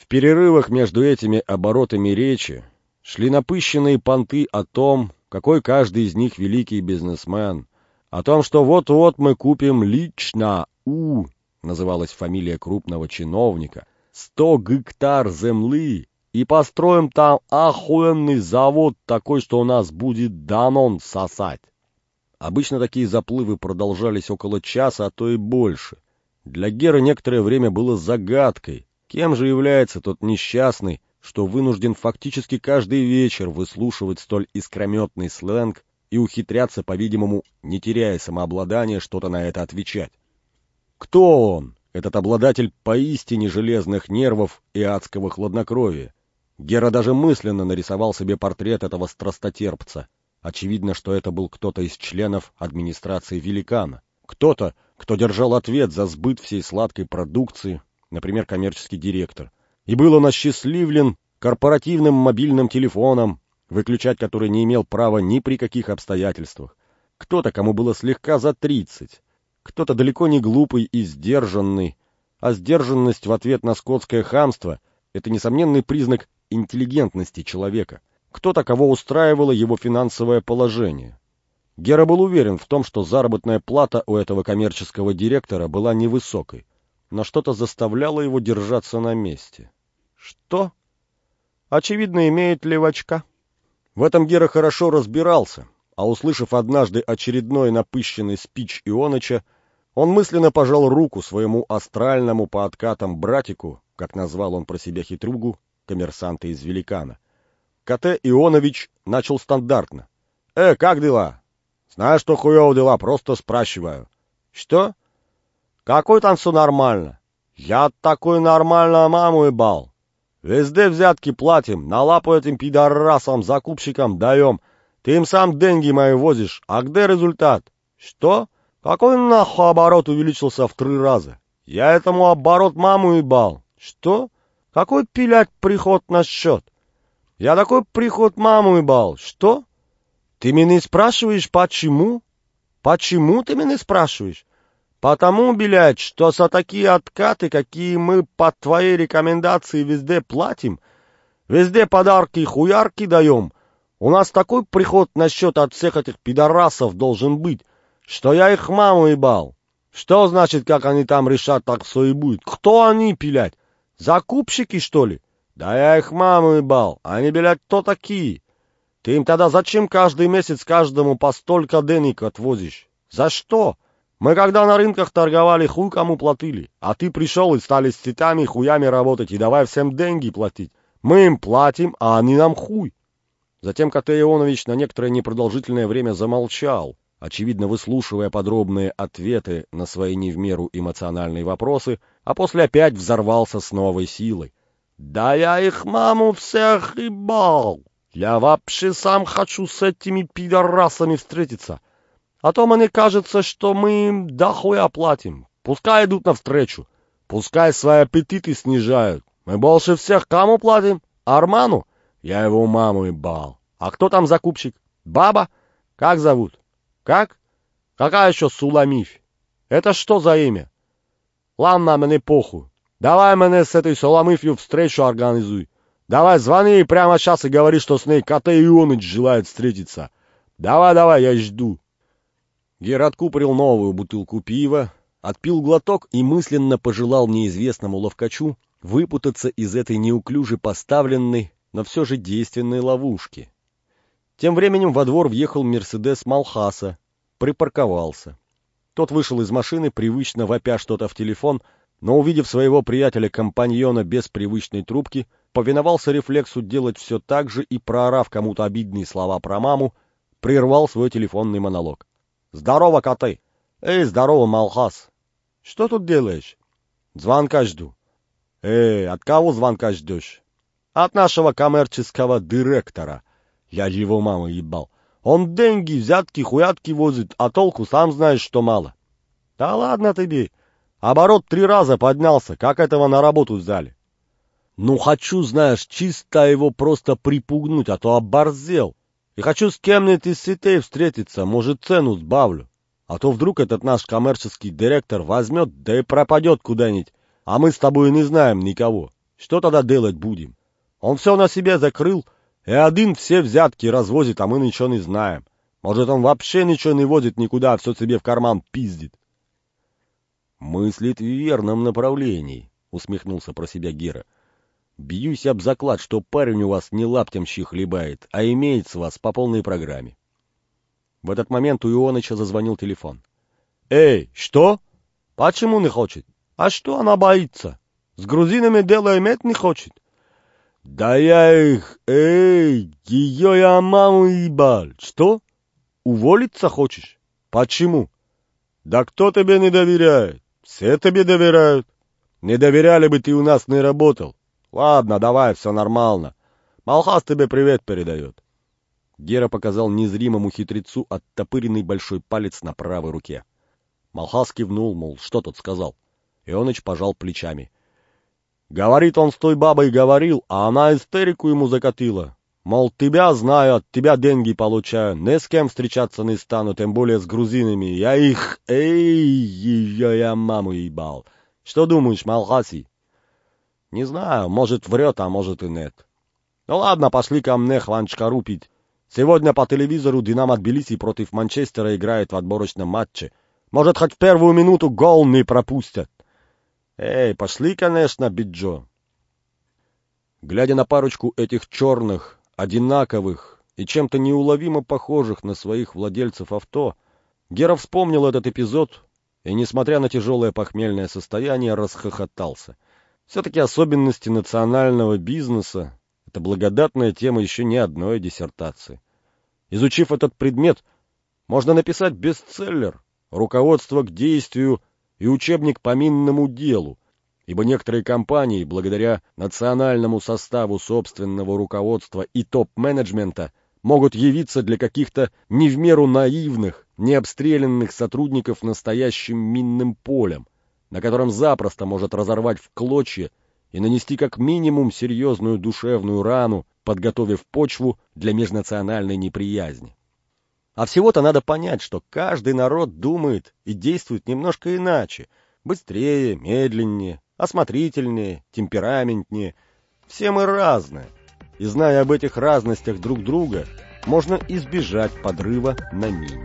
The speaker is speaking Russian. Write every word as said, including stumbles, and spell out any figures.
В перерывах между этими оборотами речи шли напыщенные понты о том, какой каждый из них великий бизнесмен, о том, что вот-вот мы купим лично у, называлась фамилия крупного чиновника, сто гектар земли и построим там охуенный завод такой, что у нас будет Данон сосать. Обычно такие заплывы продолжались около часа, а то и больше. Для Геры некоторое время было загадкой, кем же является тот несчастный, что вынужден фактически каждый вечер выслушивать столь искрометный сленг и ухитряться, по-видимому, не теряя самообладания, что-то на это отвечать. Кто он, этот обладатель поистине железных нервов и адского хладнокровия? Гера даже мысленно нарисовал себе портрет этого страстотерпца. Очевидно, что это был кто-то из членов администрации великана. Кто-то, кто держал ответ за сбыт всей сладкой продукции, например, коммерческий директор. И был он осчастливлен корпоративным мобильным телефоном, выключать который не имел права ни при каких обстоятельствах. Кто-то, кому было слегка за тридцать. Кто-то далеко не глупый и сдержанный. А сдержанность в ответ на скотское хамство — это несомненный признак интеллигентности человека. Кто-то, кого устраивало его финансовое положение. Гера был уверен в том, что заработная плата у этого коммерческого директора была невысокой, но что-то заставляло его держаться на месте. Что? Очевидно, имеет левачка. В этом Гера хорошо разбирался, а услышав однажды очередной напыщенный спич Ионыча, он мысленно пожал руку своему астральному по откатам братику, как назвал он про себя хитрюгу, коммерсанта из великана. КТ Ионович начал стандартно. «Э, как дела?» «Знаешь, что хуёво дела, просто спрашиваю». «Что?» «Какой там все нормально?» «Я такой нормально маму ебал. Везде взятки платим, на лапу этим пидорасам, закупщикам даем. Ты им сам деньги мои возишь, а где результат?» «Что? Какой нахуй оборот увеличился в три раза?» «Я этому оборот маму ебал». «Что? Какой, пилять, приход на счет?» «Я такой приход маму ебал». «Что? Ты меня спрашиваешь, почему?» «Почему ты меня спрашиваешь?» «Потому, блядь, что за такие откаты, какие мы по твоей рекомендации везде платим, везде подарки-хуярки даем, у нас такой приход на счет от всех этих пидорасов должен быть, что я их маму ебал». «Что значит, как они там решат, так все и будет? Кто они, блядь? Закупщики, что ли?» «Да я их маму ебал. Они, блядь, кто такие? Ты им тогда зачем каждый месяц каждому по столько денег отвозишь? За что? Мы когда на рынках торговали, хуй кому платили. А ты пришел и стали с цветами и хуями работать, и давай всем деньги платить. Мы им платим, а они нам хуй». Затем КТ Ионович на некоторое непродолжительное время замолчал, очевидно выслушивая подробные ответы на свои не в меру эмоциональные вопросы, а после опять взорвался с новой силой. «Да я их маму всех ебал! Я вообще сам хочу с этими пидорасами встретиться. А то мне кажется, что мы им дохуя платим. Пускай идут навстречу, пускай свои аппетиты снижают. Мы больше всех кому платим? Арману? Я его маму ебал. А кто там закупщик? Баба? Как зовут? Как? Какая еще Суламифь? Это что за имя? Ладно, мне похуй. Давай мне с этой Суламифью встречу организуй. Давай звони ей прямо сейчас и говори, что с ней КТ Ионыч желает встретиться. Давай-давай, я жду». Гера откупорил новую бутылку пива, отпил глоток и мысленно пожелал неизвестному ловкачу выпутаться из этой неуклюже поставленной, но все же действенной ловушки. Тем временем во двор въехал Мерседес Малхаса, припарковался. Тот вышел из машины, привычно вопя что-то в телефон, но, увидев своего приятеля-компаньона без привычной трубки, повиновался рефлексу делать все так же и, проорав кому-то обидные слова про маму, прервал свой телефонный монолог. «Здорово, коты!» «Эй, здорово, Малхас!» «Что тут делаешь?» «Звонка жду». «Эй, от кого звонка ждешь?» «От нашего коммерческого директора. Я его маму ебал. Он деньги, взятки, хуятки возит, а толку сам знаешь, что мало». «Да ладно тебе! Оборот три раза поднялся, как этого на работу взяли?» «Ну, хочу, знаешь, чисто его просто припугнуть, а то оборзел. И хочу с кем-нибудь из сетей встретиться, может, цену сбавлю. А то вдруг этот наш коммерческий директор возьмет, да и пропадет куда-нибудь, а мы с тобой не знаем никого. Что тогда делать будем? Он все на себя закрыл, и один все взятки развозит, а мы ничего не знаем. Может, он вообще ничего не возит никуда, а все себе в карман пиздит. Мыслит в верном направлении, усмехнулся про себя Гера. Бьюсь об заклад, что парень у вас не лаптем щи хлебает, а имеет с вас по полной программе. В этот момент у Ионыча зазвонил телефон. «Эй, что? Почему не хочет? А что она боится? С грузинами дело иметь не хочет?» «Да я их... Эй, ее я маму ебал. Что? Уволиться хочешь? Почему?» «Да кто тебе не доверяет? Все тебе доверяют. Не доверяли бы, ты у нас не работал. Ладно, давай, все нормально. Малхас тебе привет передает». Гера показал незримому хитрецу оттопыренный большой палец на правой руке. Малхас кивнул, мол, что тот сказал. Ионыч пожал плечами. Говорит, он с той бабой говорил, а она истерику ему закатила. Мол, тебя знаю, от тебя деньги получаю, ни с кем встречаться не стану, тем более с грузинами. Я их... Эй, ее я маму ебал. Что думаешь, Малхаси? Не знаю, может врет, а может и нет. Ну ладно, пошли ко мне хванчкару пить. Сегодня по телевизору Динамо Тбилиси против Манчестера играет в отборочном матче. Может, хоть в первую минуту гол не пропустят. Эй, пошли, конечно, Биджо. Глядя на парочку этих черных, одинаковых и чем-то неуловимо похожих на своих владельцев авто, Гера вспомнил этот эпизод и, несмотря на тяжелое похмельное состояние, расхохотался. Все-таки особенности национального бизнеса — это благодатная тема еще не одной диссертации. Изучив этот предмет, можно написать бестселлер, руководство к действию и учебник по минному делу, ибо некоторые компании, благодаря национальному составу собственного руководства и топ-менеджмента, могут явиться для каких-то не в меру наивных, необстрелянных сотрудников настоящим минным полем, на котором запросто может разорвать в клочья и нанести как минимум серьезную душевную рану, подготовив почву для межнациональной неприязни. А всего-то надо понять, что каждый народ думает и действует немножко иначе, быстрее, медленнее, осмотрительнее, темпераментнее. Все мы разные, и зная об этих разностях друг друга, можно избежать подрыва на мине.